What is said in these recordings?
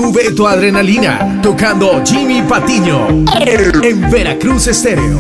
Sube tu adrenalina, tocando Jimmy Patiño en Veracruz Estéreo.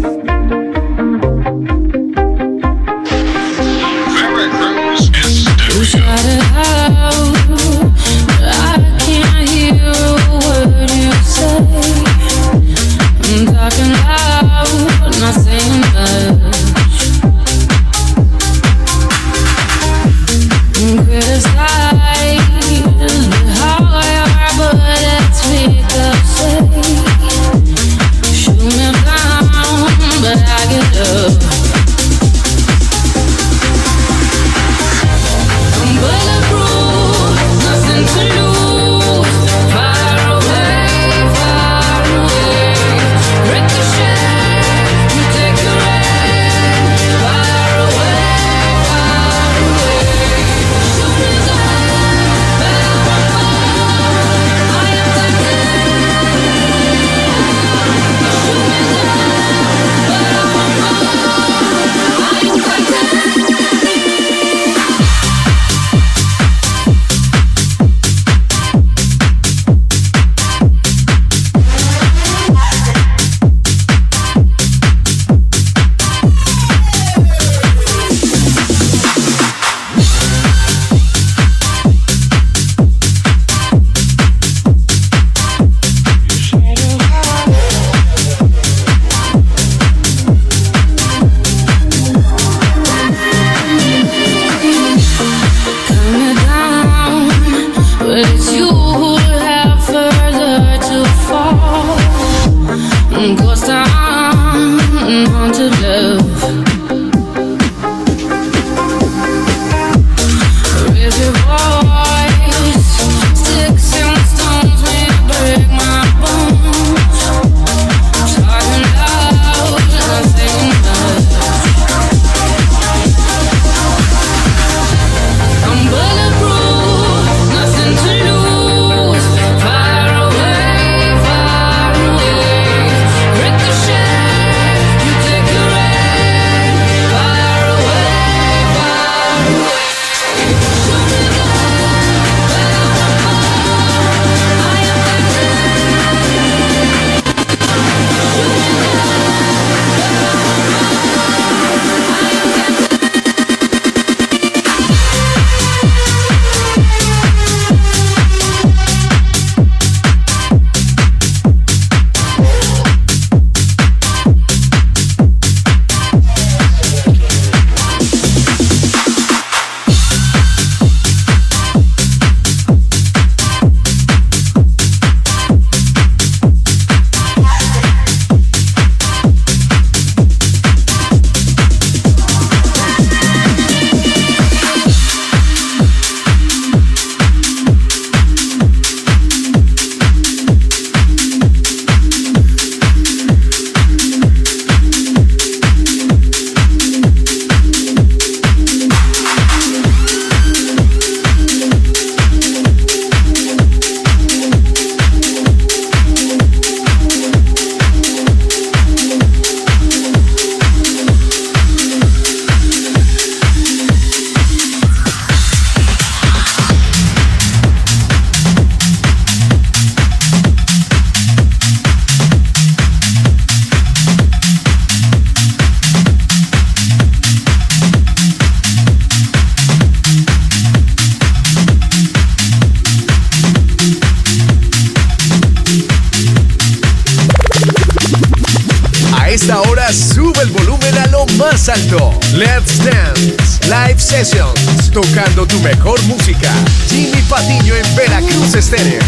Sube el volumen a lo más alto. Let's Dance Live Sessions, tocando tu mejor música. Jimmy Patiño en Veracruz Estéreo.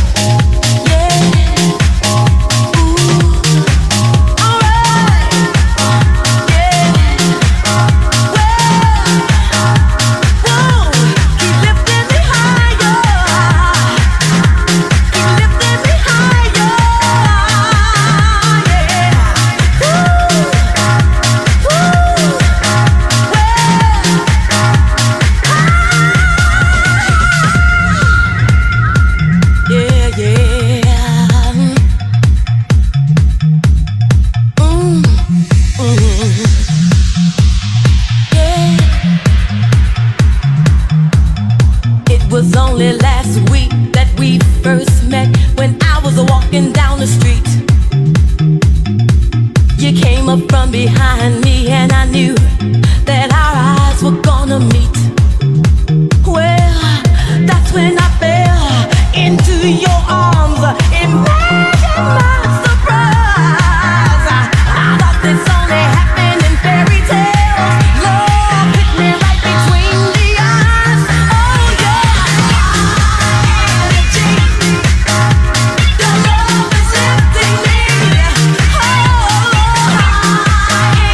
was only last week that we first first met when I was walking down the street. You came up from behind me and I knew that our eyes were gonna meet. Well, that's when I fell into your arms. Imagine my surprise. I thought this only happened in fairy tales. Love hit me right between the eyes. Oh yeah, energy. The love is lifting me. Oh, high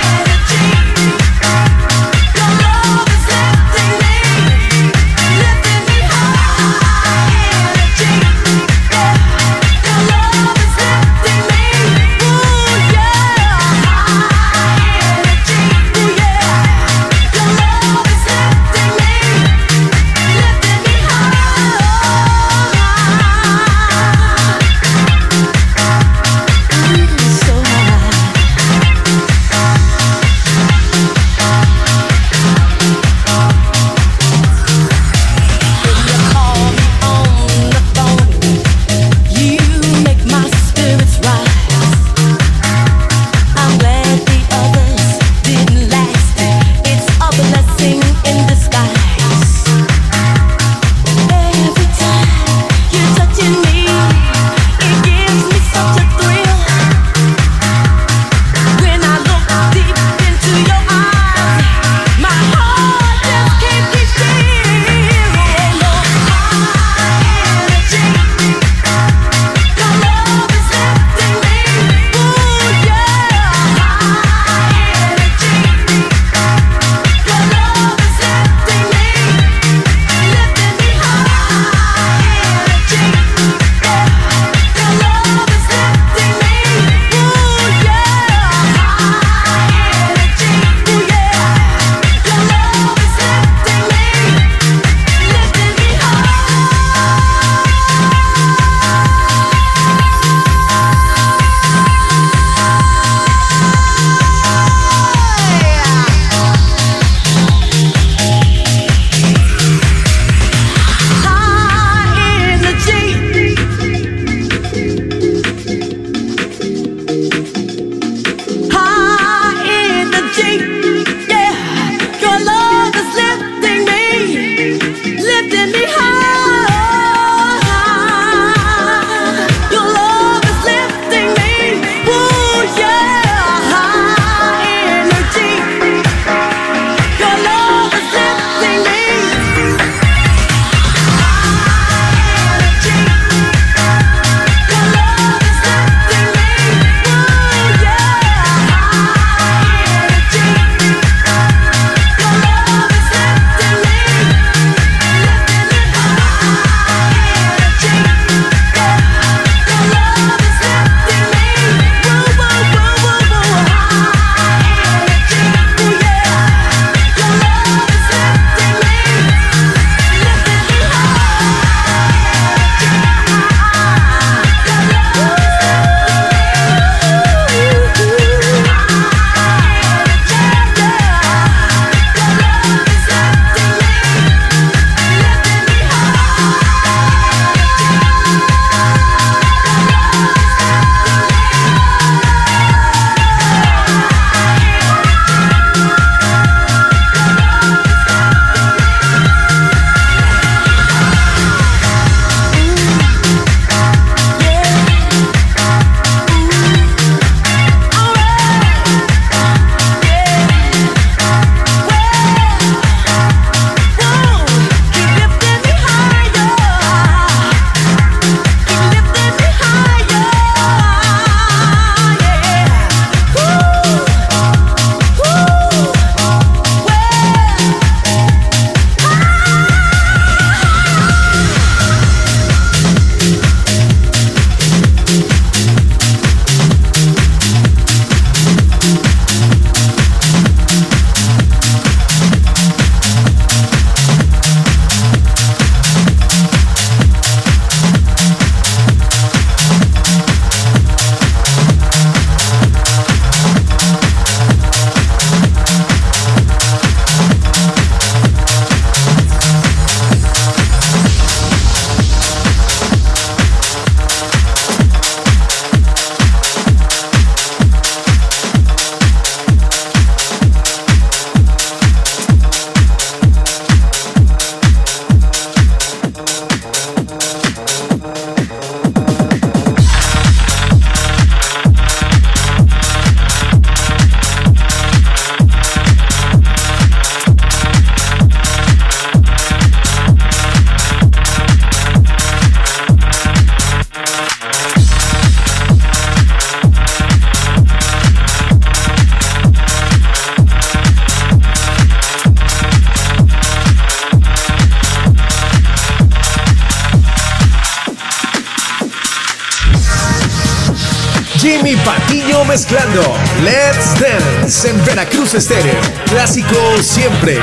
Jimmy Patiño mezclando Let's Dance en Veracruz Estéreo. Clásico siempre.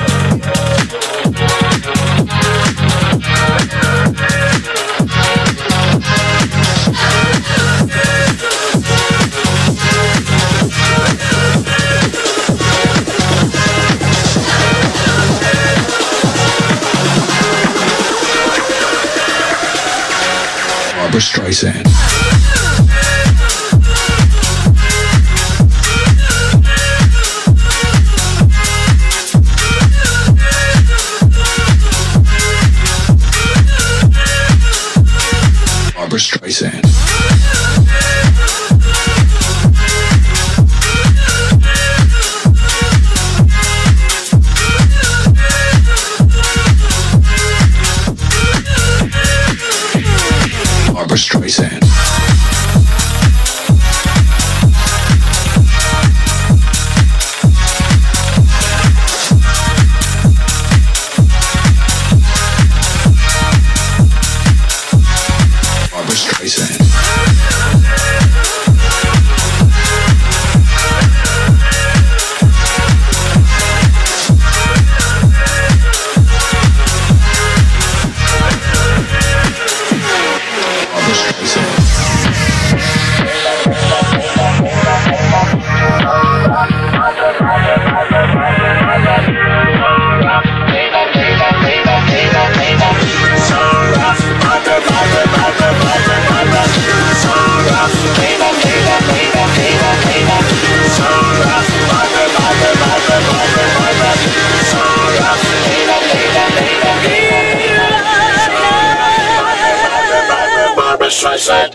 Barbra Streisand. Barbra Streisand. Barbra Streisand. Barbra Streisand. Streisand.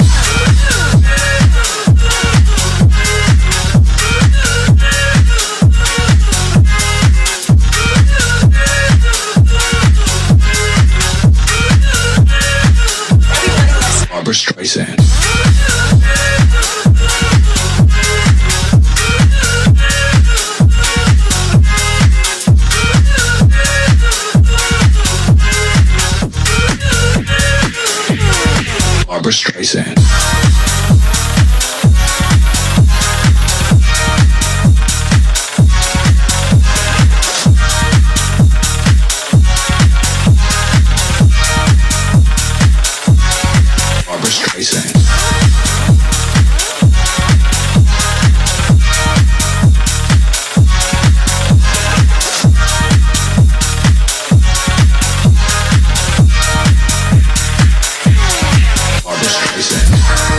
Barbra Streisand. Barbra Streisand. Barbra Streisand. Barbra Streisand.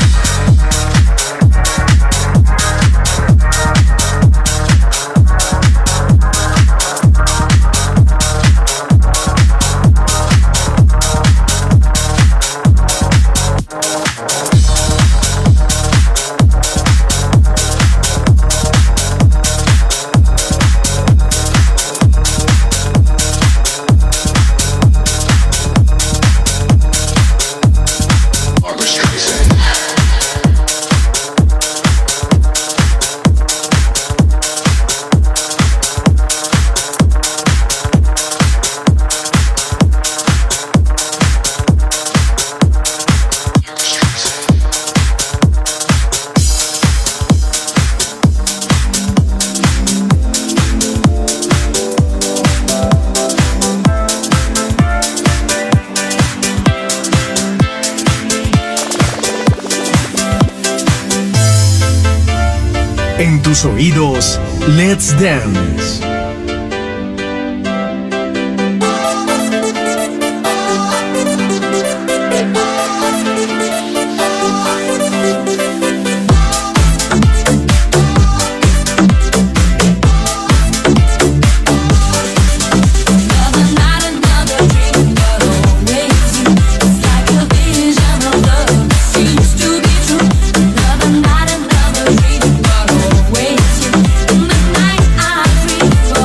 En tus oídos, Let's Dance. Another night I dream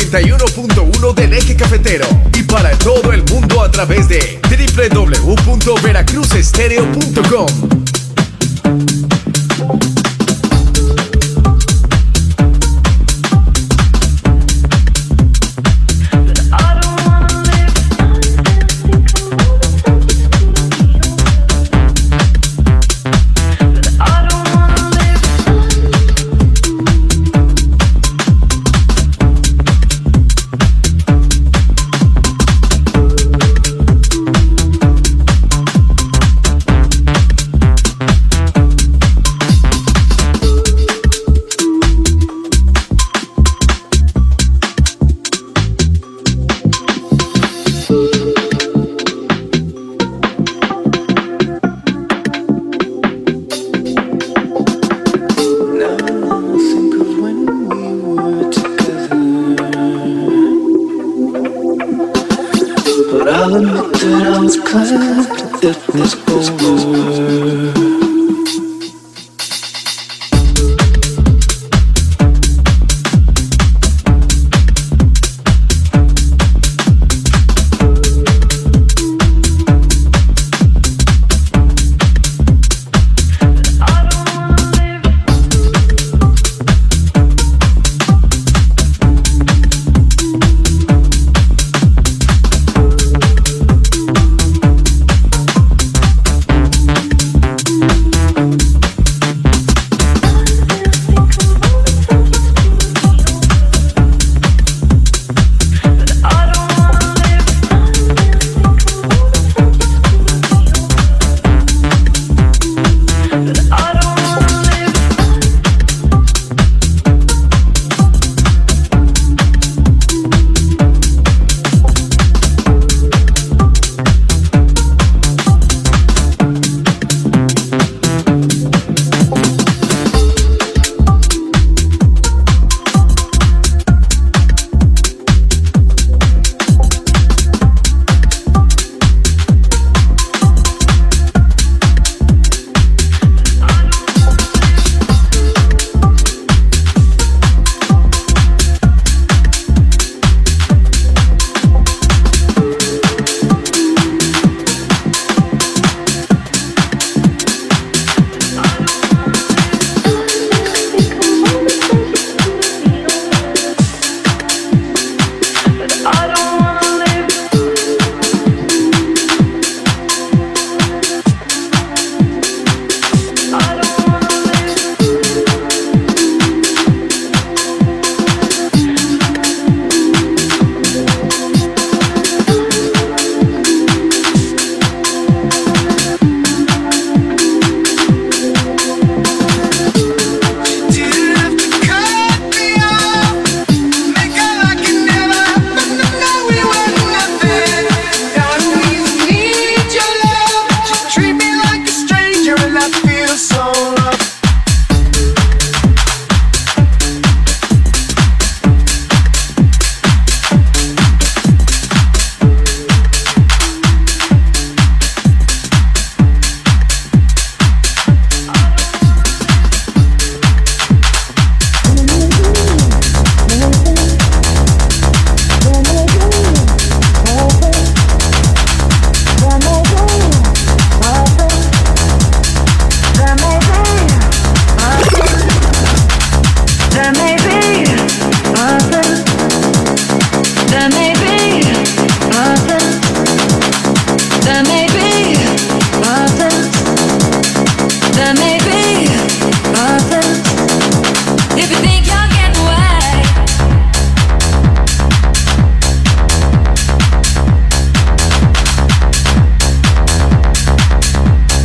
91.1 del Eje Cafetero y para todo el mundo a través de www.veracruzestereo.com.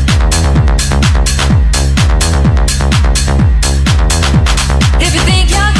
If you think you're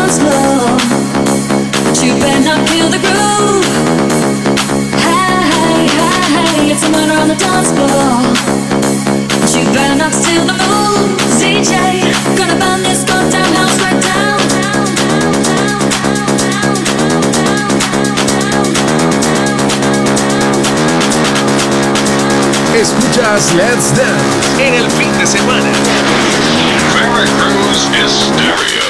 dance floor. But you better not kill the groove. Hey, hey, hey, it's a murder on the dance floor. But you better not steal the moves. DJ, gonna burn this goddamn house right down. Escuchas Let's Dance en el fin de semana. Veracruz is stereo.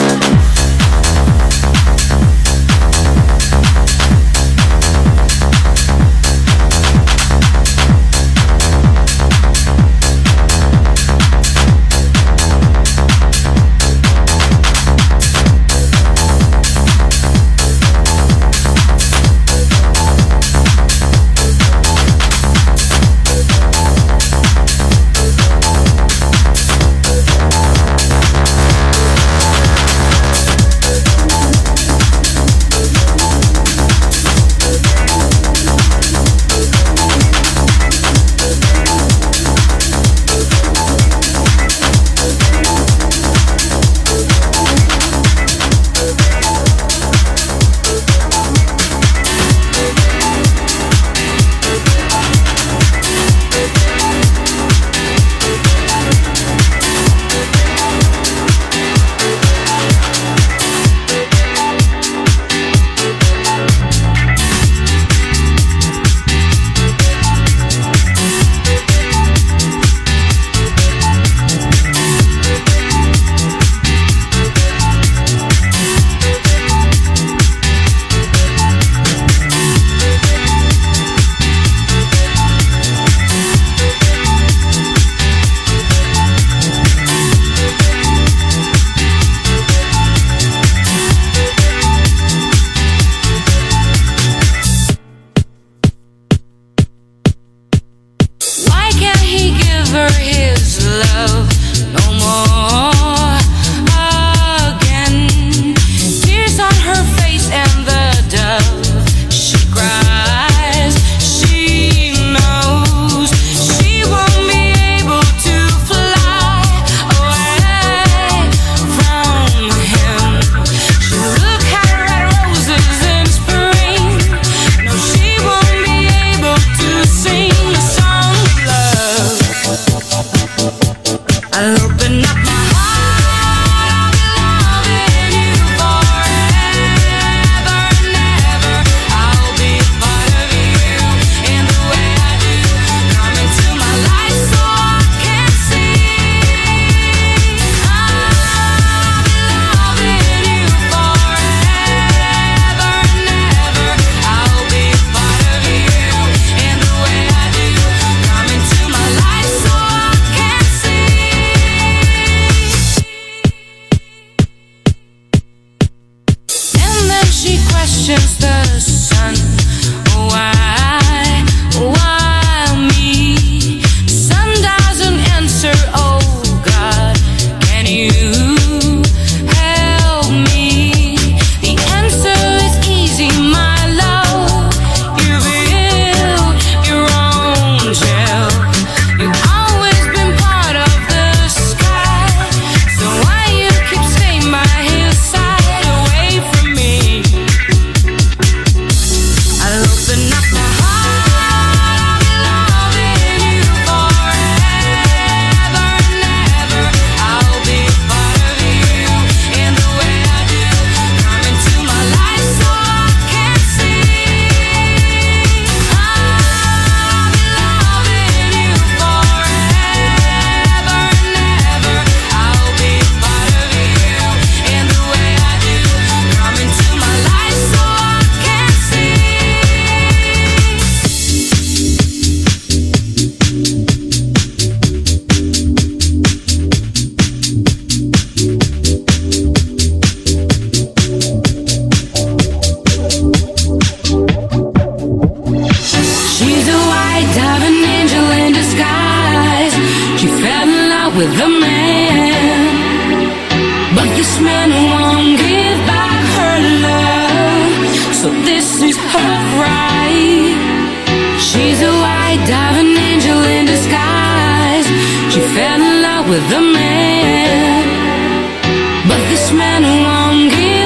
with a man, but this man won't give back her love, so this is her right. She's a white diamond angel in disguise. She fell in love with a man, but this man won't give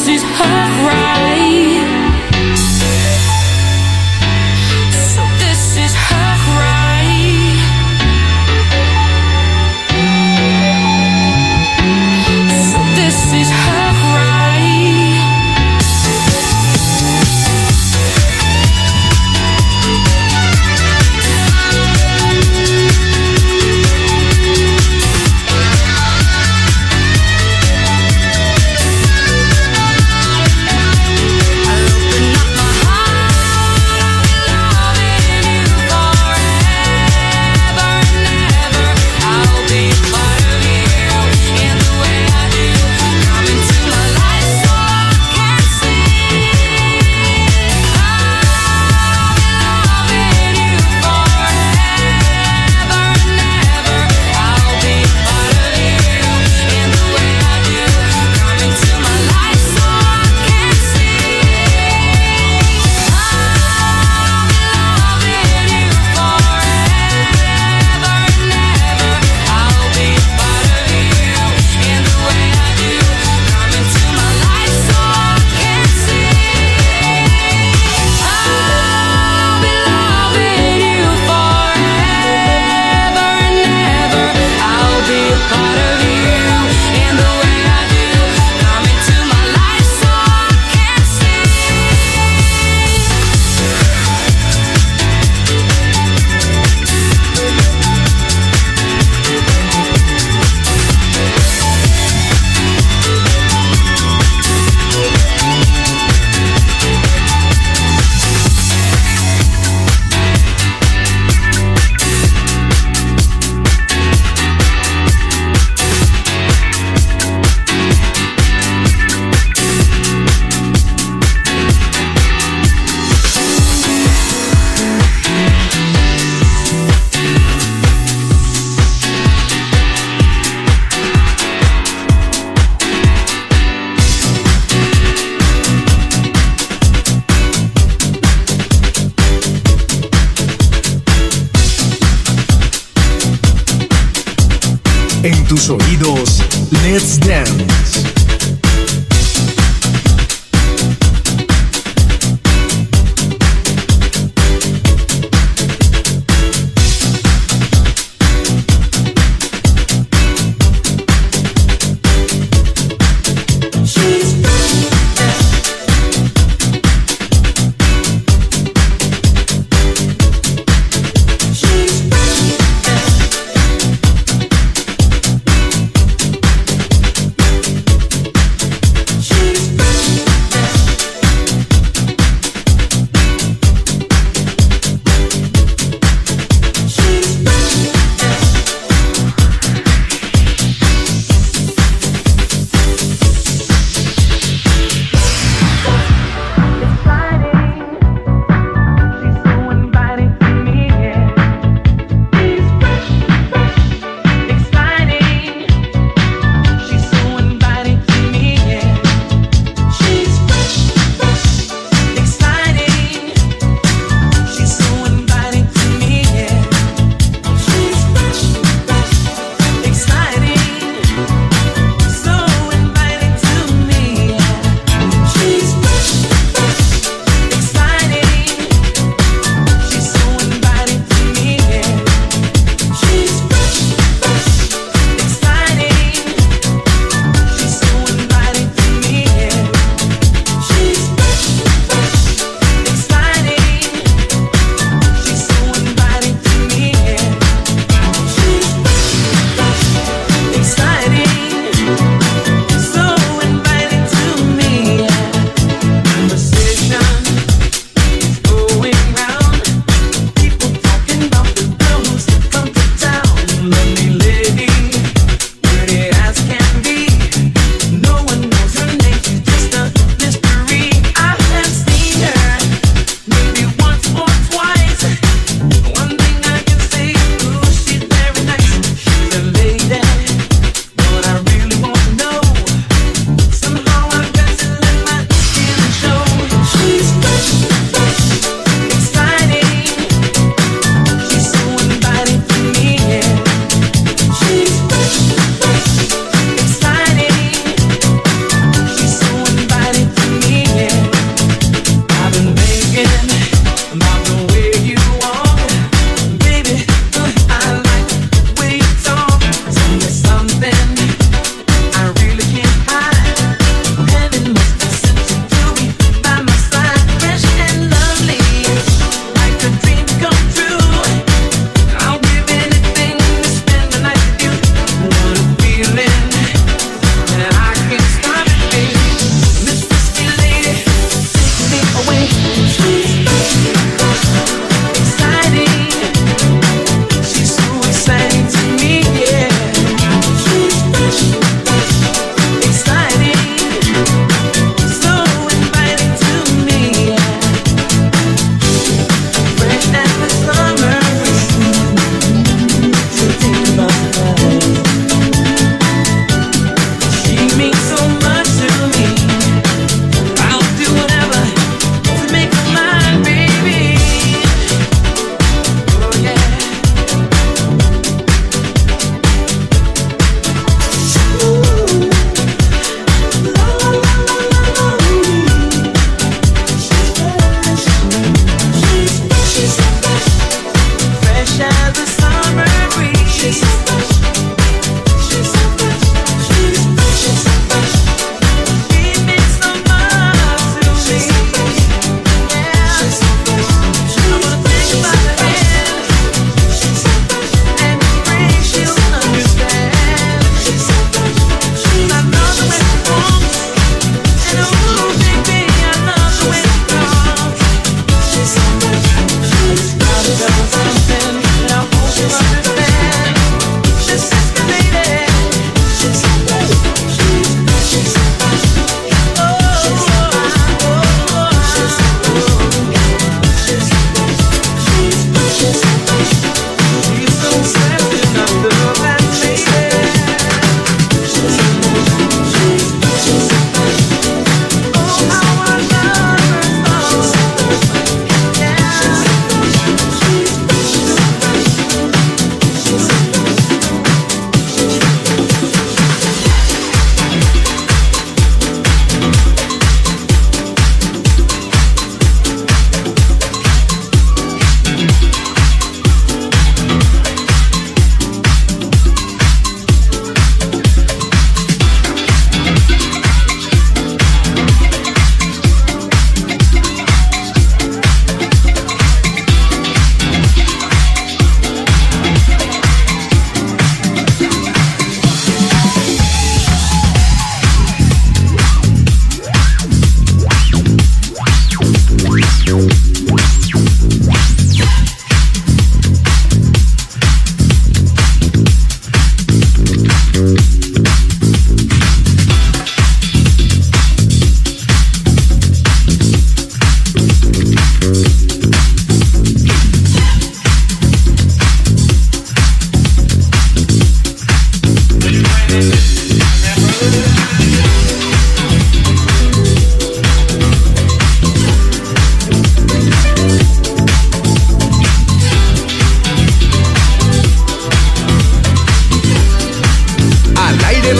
En tus oídos, Let's Dance.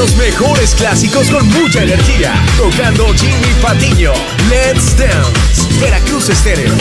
los mejores clásicos con mucha energía. Tocando Jimmy Patiño. Let's Dance. Veracruz Estéreo.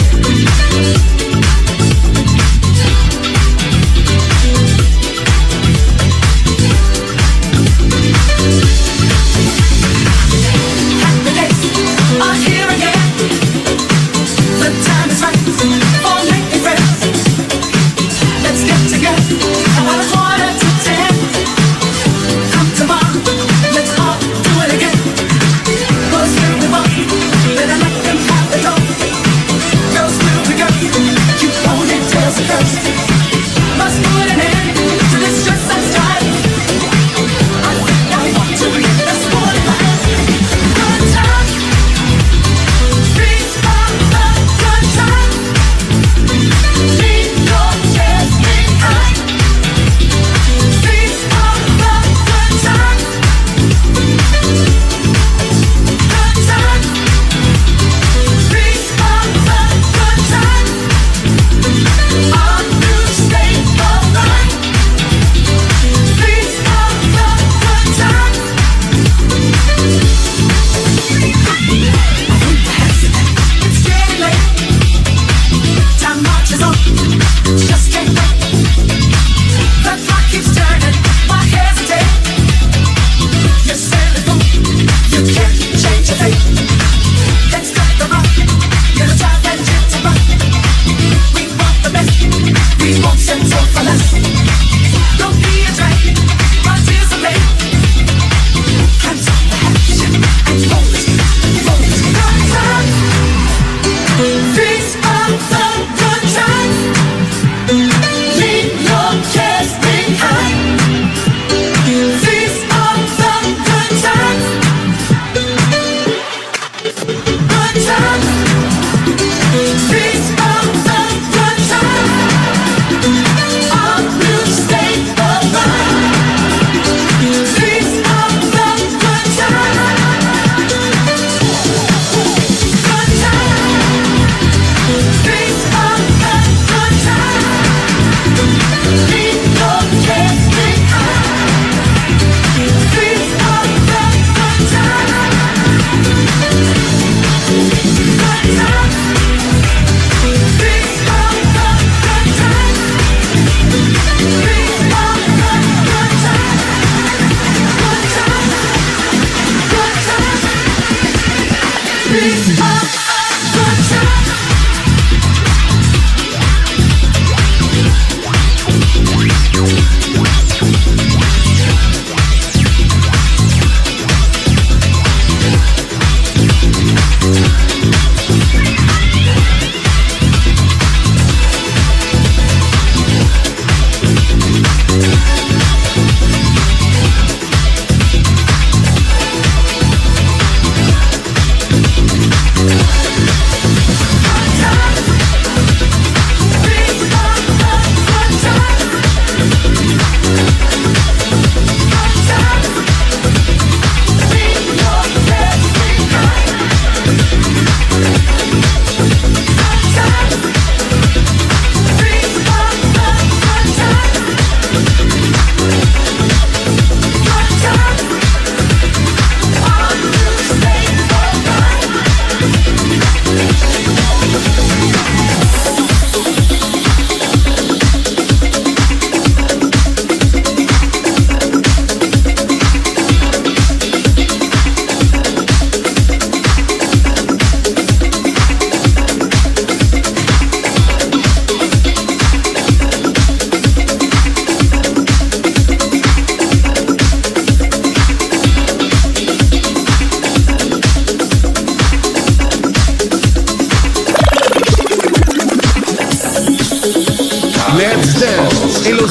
Let's Dance en los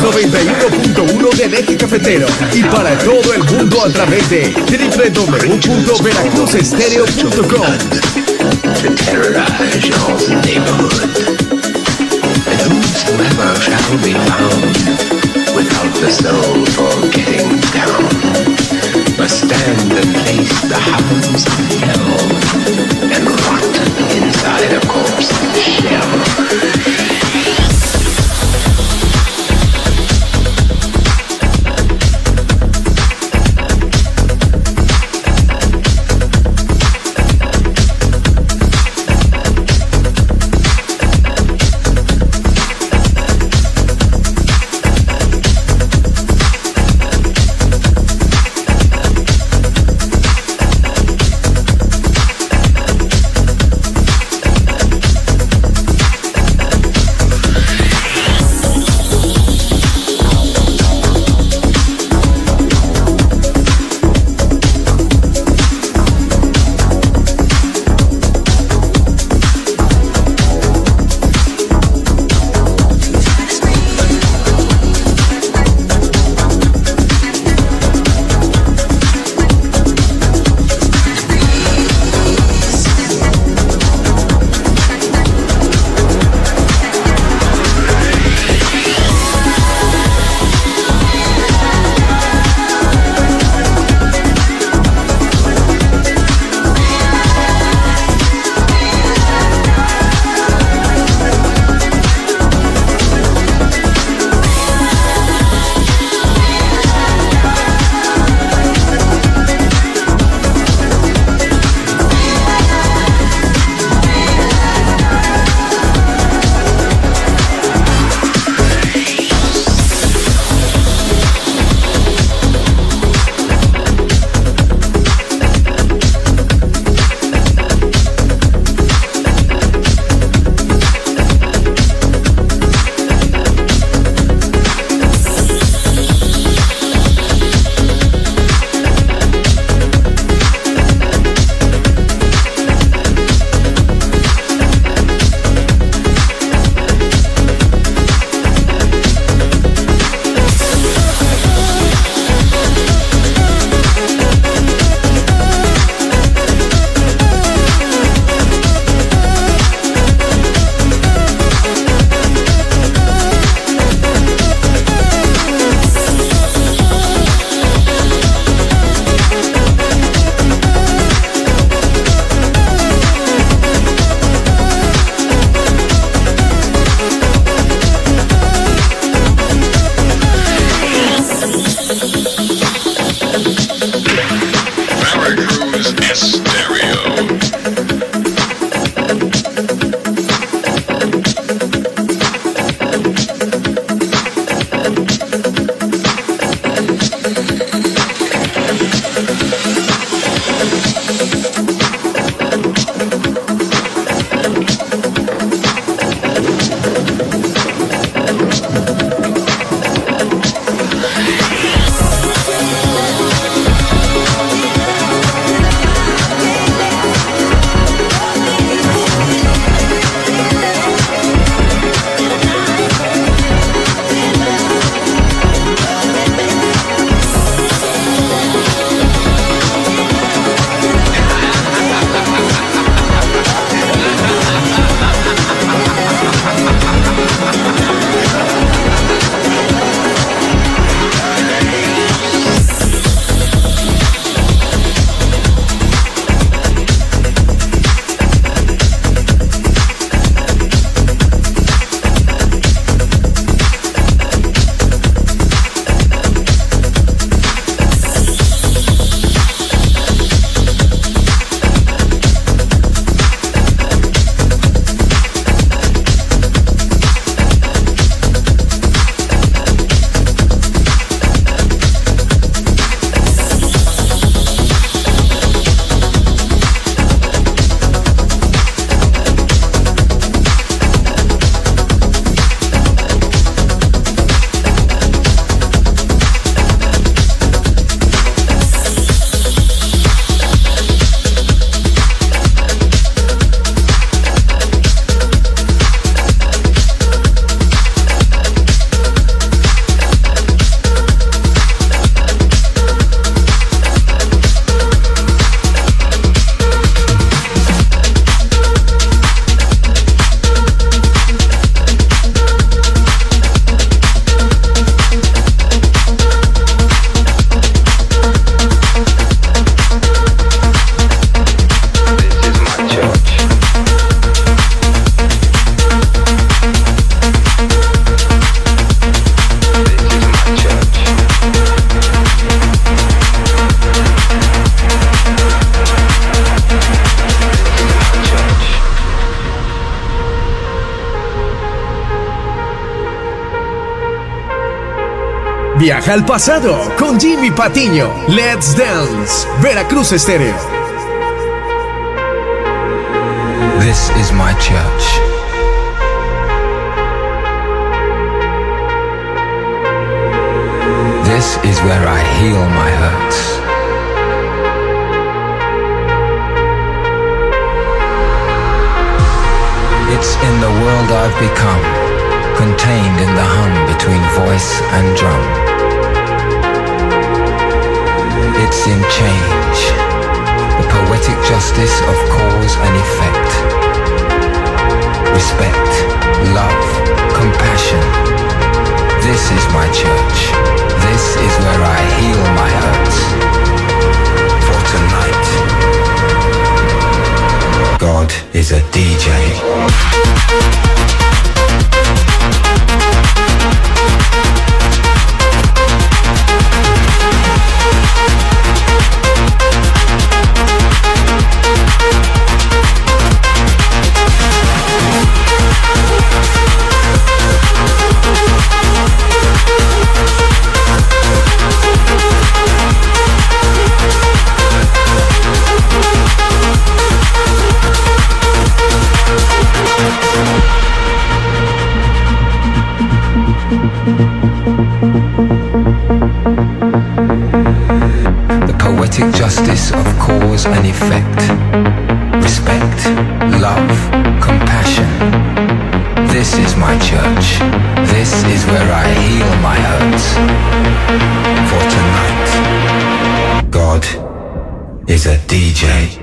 91.1 del Eje Cafetero y para todo el mundo a través de www.veracruzestereo.com. To terrorize your neighborhood, and whosoever shall be found without the soul for getting down must stand and face the hounds of hell and rot inside a corpse shell. Viaja al pasado con Jimmy Patiño. Let's Dance, Veracruz Estéreo. This is my church. This is where I heal my hurts. It's in the world I've become, contained in the hum between voice and drum. It's in change, the poetic justice of cause and effect. Respect, love, compassion. This is my church. This is where I heal my hurts. For tonight, God is a DJ. The poetic justice of cause and effect. Respect, love, compassion. This is my church. This is where I heal my hurts. For tonight, God is a DJ.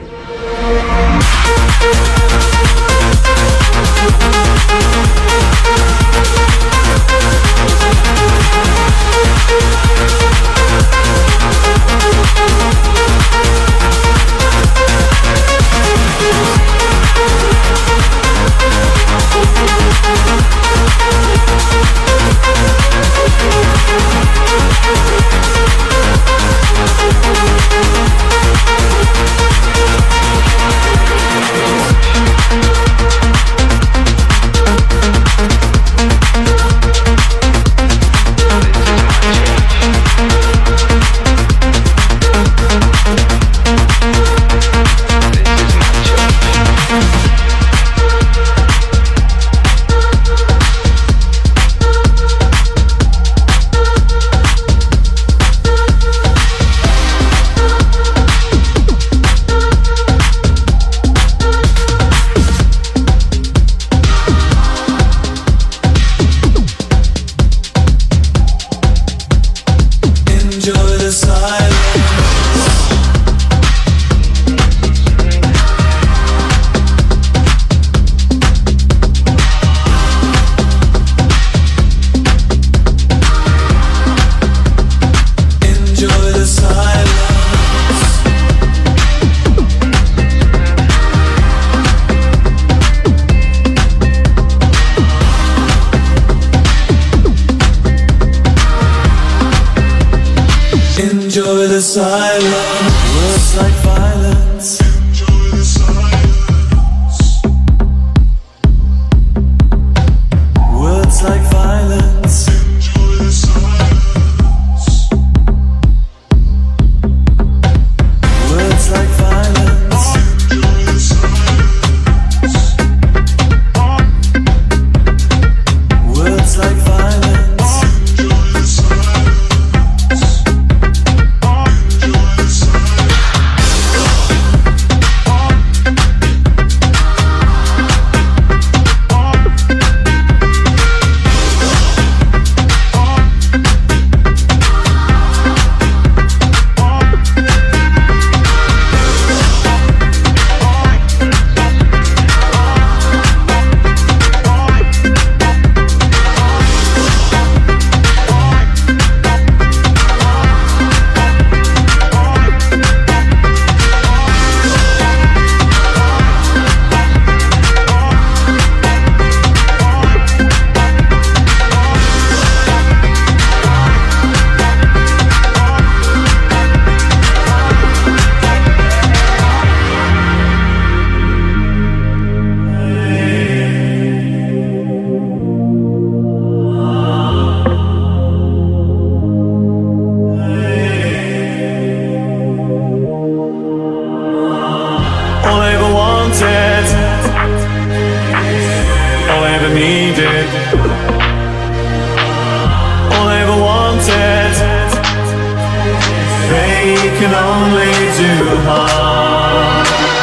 can only do harm.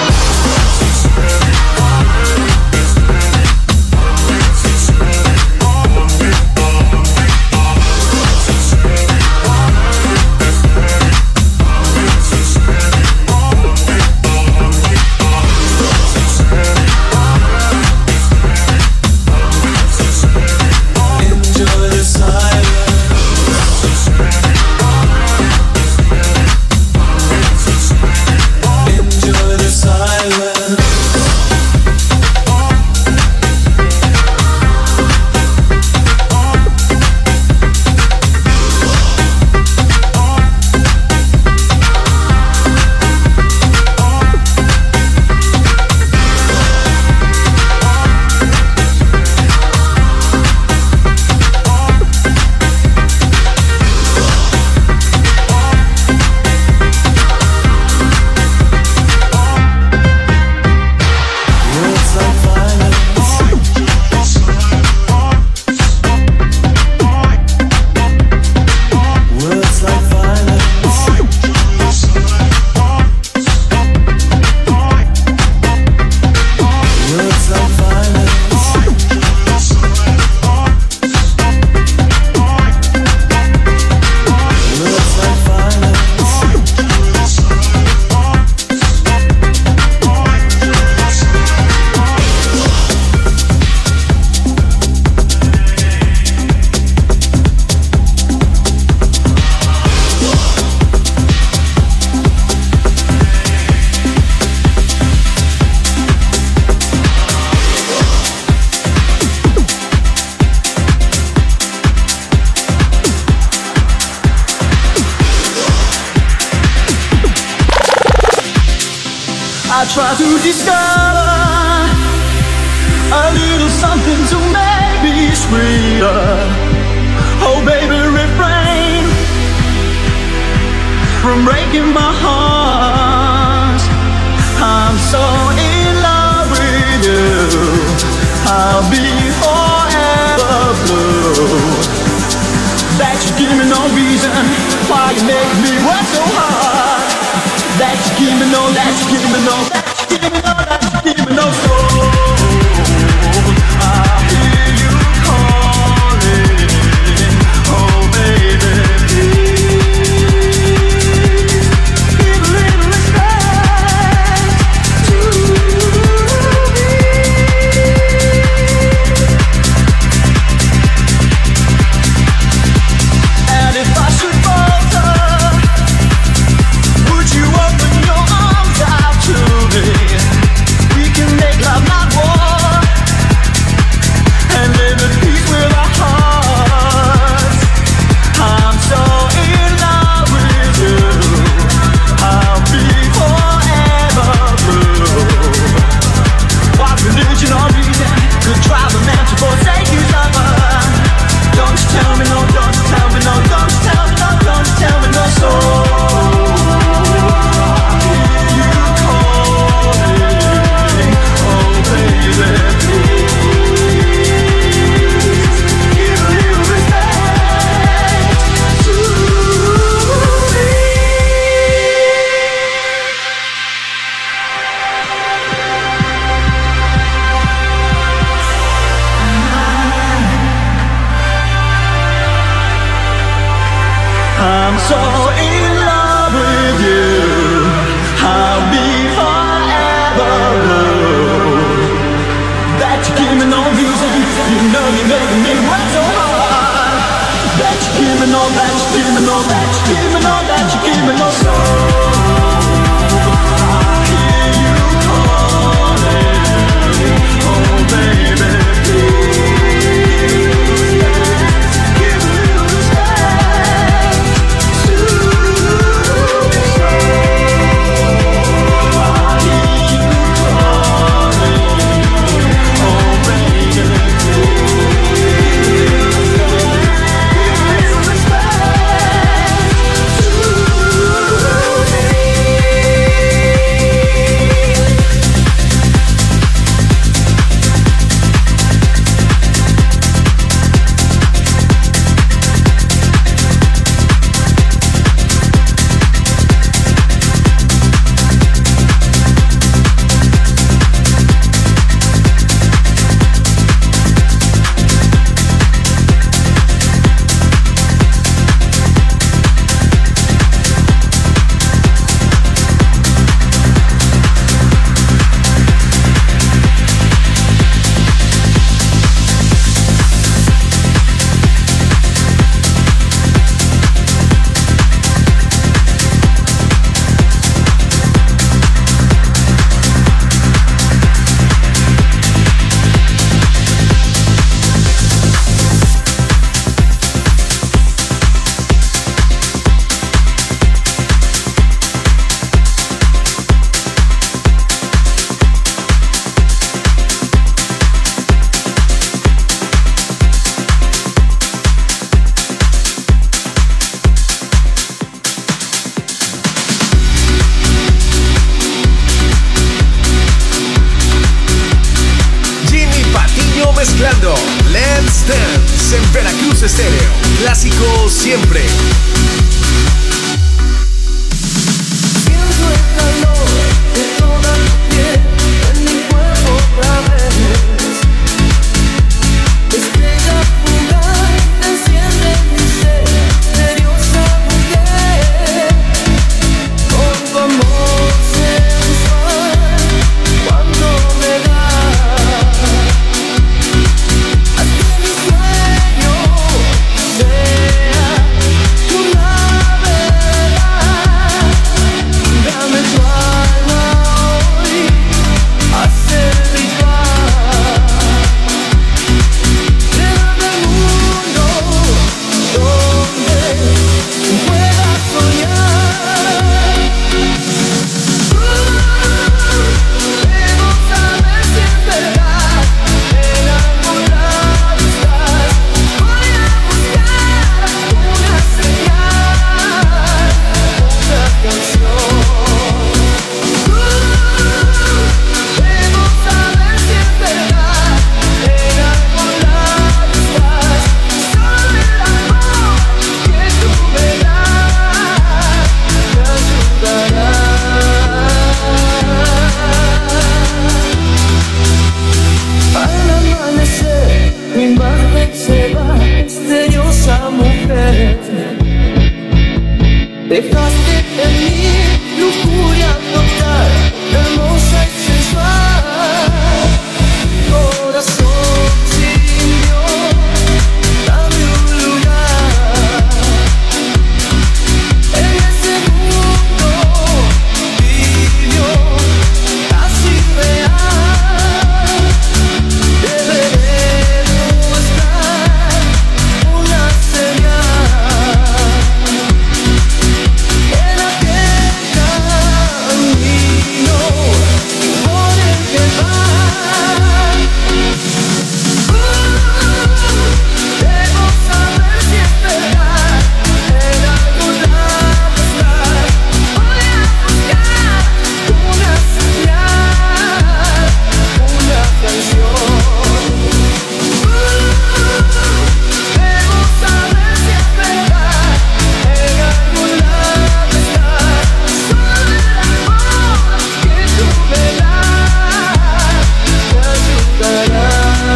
I try to discover a little something to make me sweeter. Oh baby, refrain from breaking my heart. I'm so in love with you, I'll be forever blue. That you give me no reason why you make me work so hard. That you give me no, that you give me no, that you give me no, that you give me no soul. I hear you calling, oh baby, please give a little respect to me. And if I should falter, would you open your arms out to me? We can make mezclando Let's Dance en Veracruz Estéreo. Clásico siempre. Siento el calor de toda tu piel en mi cuerpo otra vez. Estrella fugaz enciende mi ser, misteriosa mujer. Con tu amor sensual, cuando me das, haz que mi sueño sea una verdad. Dame tu alma hoy, haz el ritual. Llévame al mundo donde pueda soñar. Debo saber si es verdad, en algún lado estás. Voy a buscar una señal, una canción. Debo saber si es verdad, en algún lado estás. Solo el amor que tú me das me ayudará. Al amanecer mi imagen se va, misteriosa mujer. Dejaste en mí lujuria total, hermosa y sensual. Corazón sin Dios, dame un lugar en ese mundo tibio, casi real. Deberé buscar una señal en aquel camino por el que vas. Debo saber si es verdad, en algún lado estás. Voy a buscar una señal, una canción. Debo saber si es verdad, en algún lado estás. Solo el amor que tú me das me ayudará.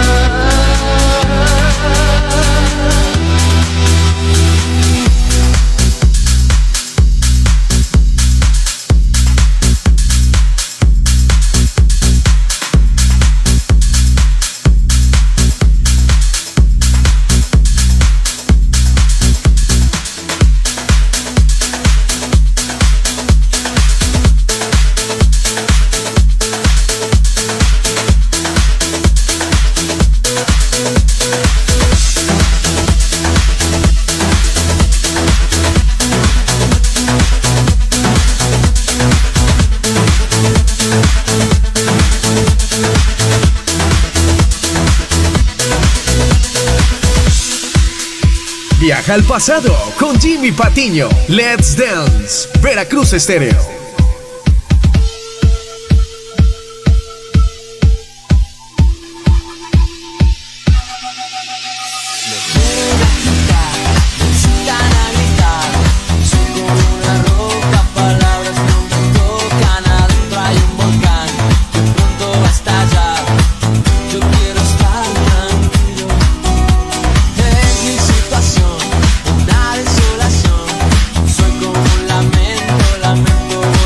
Viaja al pasado con Jimmy Patiño. Let's Dance, Veracruz Estéreo. Soy como un lamento, lamento.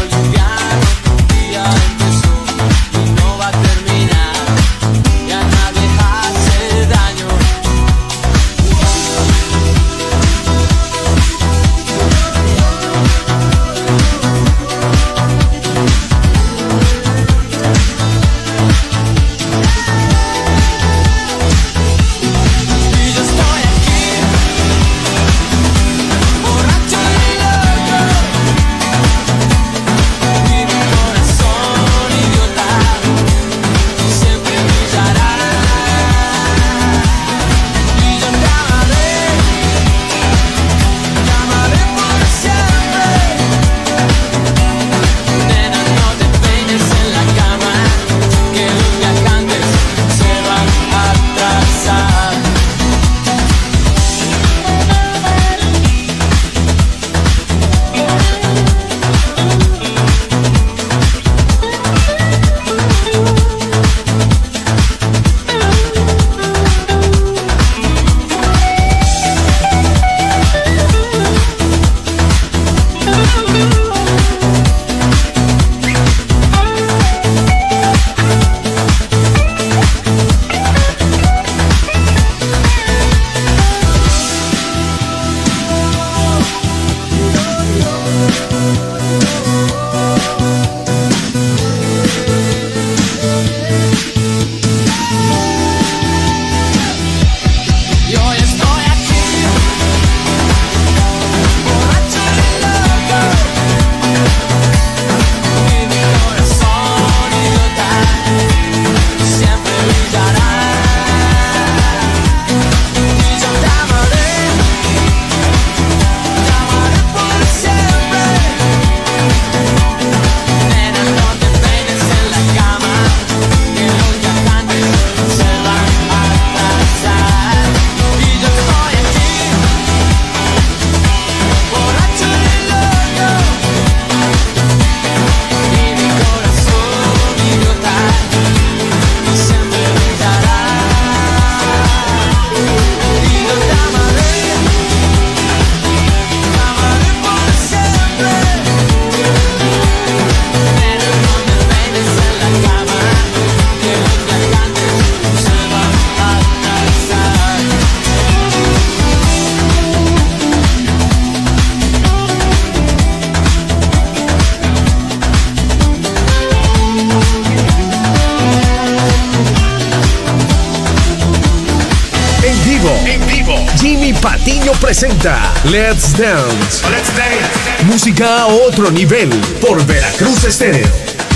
Patiño presenta Let's Dance. Let's dance. Música a otro nivel por Veracruz Estéreo.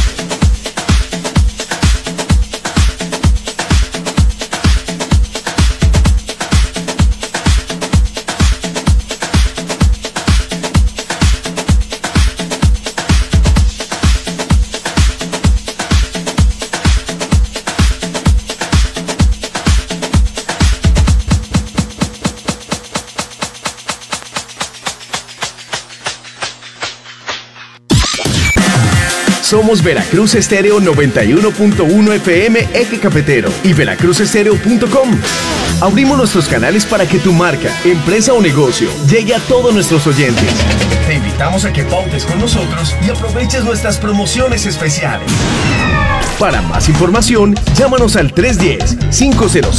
Somos Veracruz Estéreo 91.1 FM Eje Cafetero y veracruzestereo.com. Abrimos nuestros canales para que tu marca, empresa o negocio llegue a todos nuestros oyentes. Te invitamos a que pautes con nosotros y aproveches nuestras promociones especiales. Para más información, llámanos al 310-505